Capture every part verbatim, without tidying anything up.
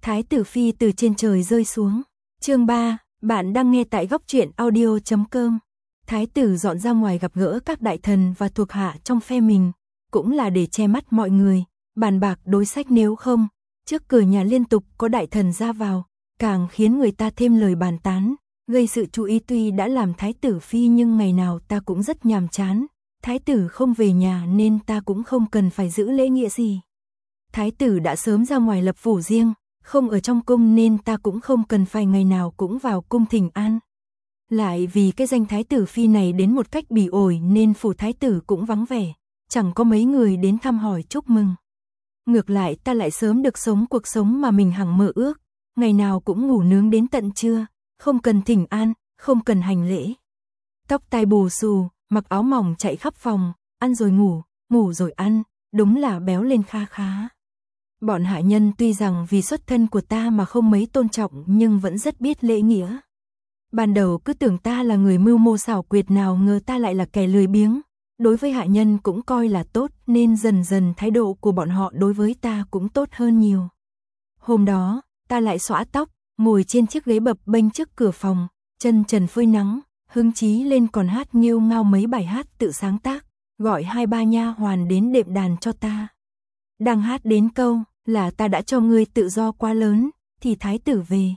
Thái tử phi từ trên trời rơi xuống. Chương ba, bạn đang nghe tại góc truyện audio chấm com. Thái tử dọn ra ngoài gặp gỡ các đại thần và thuộc hạ trong phe mình, cũng là để che mắt mọi người, bàn bạc đối sách, nếu không, trước cửa nhà liên tục có đại thần ra vào, càng khiến người ta thêm lời bàn tán, gây sự chú ý. Tuy đã làm thái tử phi nhưng ngày nào ta cũng rất nhàm chán, thái tử không về nhà nên ta cũng không cần phải giữ lễ nghĩa gì. Thái tử đã sớm ra ngoài lập phủ riêng, không ở trong cung nên ta cũng không cần phải ngày nào cũng vào cung thỉnh an. Lại vì cái danh thái tử phi này đến một cách bỉ ổi nên phủ thái tử cũng vắng vẻ, chẳng có mấy người đến thăm hỏi chúc mừng. Ngược lại ta lại sớm được sống cuộc sống mà mình hằng mơ ước, ngày nào cũng ngủ nướng đến tận trưa, không cần thỉnh an, không cần hành lễ. Tóc tai bù xù, mặc áo mỏng chạy khắp phòng, ăn rồi ngủ, ngủ rồi ăn, đúng là béo lên kha khá. Bọn hạ nhân tuy rằng vì xuất thân của ta mà không mấy tôn trọng nhưng vẫn rất biết lễ nghĩa. Ban đầu cứ tưởng ta là người mưu mô xảo quyệt, nào ngờ ta lại là kẻ lười biếng. Đối với hạ nhân cũng coi là tốt nên dần dần thái độ của bọn họ đối với ta cũng tốt hơn nhiều. Hôm đó, ta lại xõa tóc, ngồi trên chiếc ghế bập bênh trước cửa phòng, chân trần phơi nắng, hứng chí lên còn hát nghêu ngao mấy bài hát tự sáng tác, gọi hai ba nha hoàn đến đệm đàn cho ta. Đang hát đến câu là ta đã cho ngươi tự do quá lớn, thì thái tử về.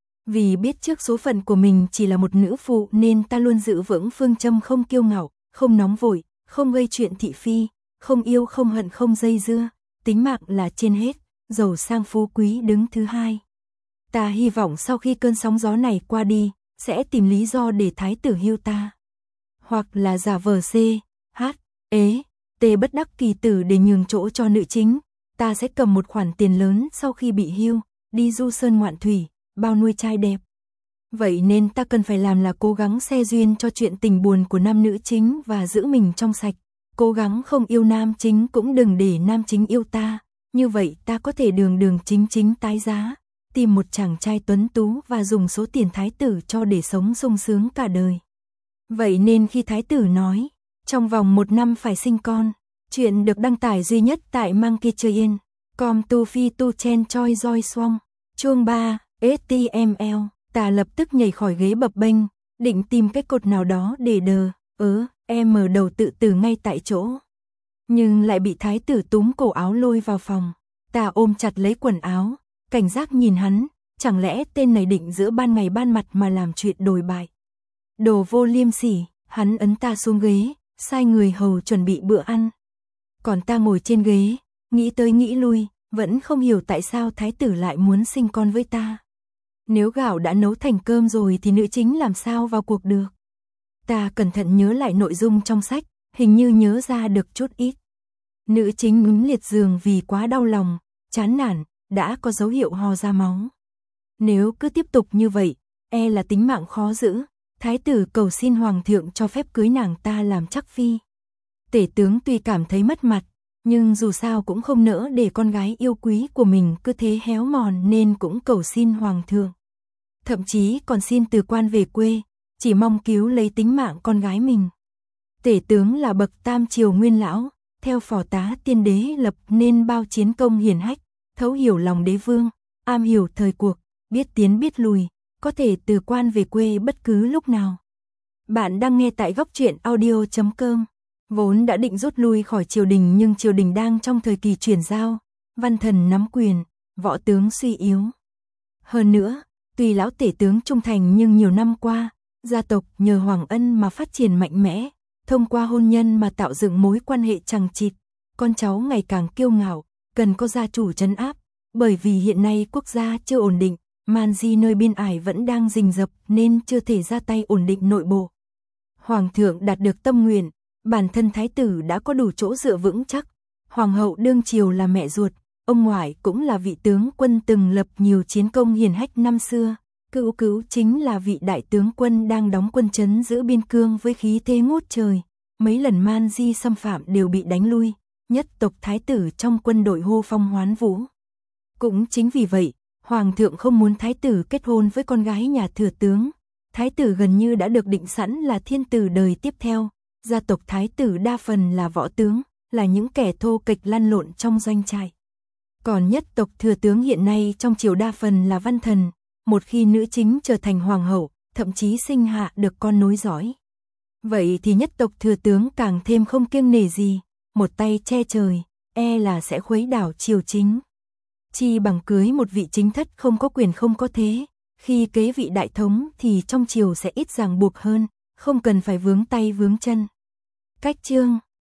Vì biết trước số phận của mình chỉ là một nữ phụ nên ta luôn giữ vững phương châm không kiêu ngạo, không nóng vội, không gây chuyện thị phi, không yêu không hận không dây dưa, tính mạng là trên hết, giàu sang phú quý đứng thứ hai. Ta hy vọng sau khi cơn sóng gió này qua đi, sẽ tìm lý do để thái tử hưu ta. Hoặc là giả vờ C, H, ế, T bất đắc kỳ tử để nhường chỗ cho nữ chính. Ta sẽ cầm một khoản tiền lớn sau khi bị hưu, đi du sơn ngoạn thủy, bao nuôi trai đẹp. Vậy nên ta cần phải làm là cố gắng xe duyên cho chuyện tình buồn của nam nữ chính và giữ mình trong sạch. Cố gắng không yêu nam chính cũng đừng để nam chính yêu ta. Như vậy ta có thể đường đường chính chính tái giá, tìm một chàng trai tuấn tú và dùng số tiền thái tử cho để sống sung sướng cả đời. Vậy nên khi thái tử nói, trong vòng một năm phải sinh con, chuyện được đăng tải duy nhất tại Monkey Train, com tu phi tu chen choi roi xoong. Chương ba, ếch ti em eo, ta lập tức nhảy khỏi ghế bập bênh, định tìm cái cột nào đó để đờ, ớ, em mở đầu tự tử ngay tại chỗ. Nhưng lại bị thái tử túm cổ áo lôi vào phòng, ta ôm chặt lấy quần áo, cảnh giác nhìn hắn, chẳng lẽ tên này định giữa ban ngày ban mặt mà làm chuyện đồi bại. Đồ vô liêm sỉ, hắn ấn ta xuống ghế, sai người hầu chuẩn bị bữa ăn. Còn ta ngồi trên ghế, nghĩ tới nghĩ lui, vẫn không hiểu tại sao thái tử lại muốn sinh con với ta. Nếu gạo đã nấu thành cơm rồi thì nữ chính làm sao vào cuộc được. Ta cẩn thận nhớ lại nội dung trong sách, hình như nhớ ra được chút ít. Nữ chính ngấm liệt giường vì quá đau lòng, chán nản, đã có dấu hiệu ho ra máu. Nếu cứ tiếp tục như vậy, e là tính mạng khó giữ. Thái tử cầu xin hoàng thượng cho phép cưới nàng ta làm chắc phi. Tể tướng tuy cảm thấy mất mặt, nhưng dù sao cũng không nỡ để con gái yêu quý của mình cứ thế héo mòn nên cũng cầu xin hoàng thượng. Thậm chí còn xin từ quan về quê, chỉ mong cứu lấy tính mạng con gái mình. Tể tướng là bậc tam triều nguyên lão, theo phò tá tiên đế lập nên bao chiến công hiển hách, thấu hiểu lòng đế vương, am hiểu thời cuộc, biết tiến biết lùi, có thể từ quan về quê bất cứ lúc nào. Bạn đang nghe tại góc truyện audio chấm com. Vốn đã định rút lui khỏi triều đình nhưng triều đình đang trong thời kỳ chuyển giao, văn thần nắm quyền, võ tướng suy yếu. Hơn nữa, tuy lão tể tướng trung thành nhưng nhiều năm qua, gia tộc nhờ Hoàng Ân mà phát triển mạnh mẽ, thông qua hôn nhân mà tạo dựng mối quan hệ chằng chịt, con cháu ngày càng kiêu ngạo, cần có gia chủ trấn áp, bởi vì hiện nay quốc gia chưa ổn định, man di nơi biên ải vẫn đang rình rập nên chưa thể ra tay ổn định nội bộ. Hoàng thượng đạt được tâm nguyện, bản thân thái tử đã có đủ chỗ dựa vững chắc, hoàng hậu đương triều là mẹ ruột, ông ngoại cũng là vị tướng quân từng lập nhiều chiến công hiển hách năm xưa, cữu cữu chính là vị đại tướng quân đang đóng quân trấn giữ biên cương với khí thế ngút trời, mấy lần man di xâm phạm đều bị đánh lui, nhất tộc thái tử trong quân đội hô phong hoán vũ. Cũng chính vì vậy, hoàng thượng không muốn thái tử kết hôn với con gái nhà thừa tướng. Thái tử gần như đã được định sẵn là thiên tử đời tiếp theo, gia tộc thái tử đa phần là võ tướng, là những kẻ thô kệch lăn lộn trong doanh trại. Còn nhất tộc thừa tướng hiện nay trong triều đa phần là văn thần, một khi nữ chính trở thành hoàng hậu, thậm chí sinh hạ được con nối dõi. Vậy thì nhất tộc thừa tướng càng thêm không kiêng nể gì, một tay che trời, e là sẽ khuấy đảo triều chính. Chi bằng cưới một vị chính thất không có quyền không có thế, khi kế vị đại thống thì trong triều sẽ ít ràng buộc hơn, không cần phải vướng tay vướng chân. Cách chương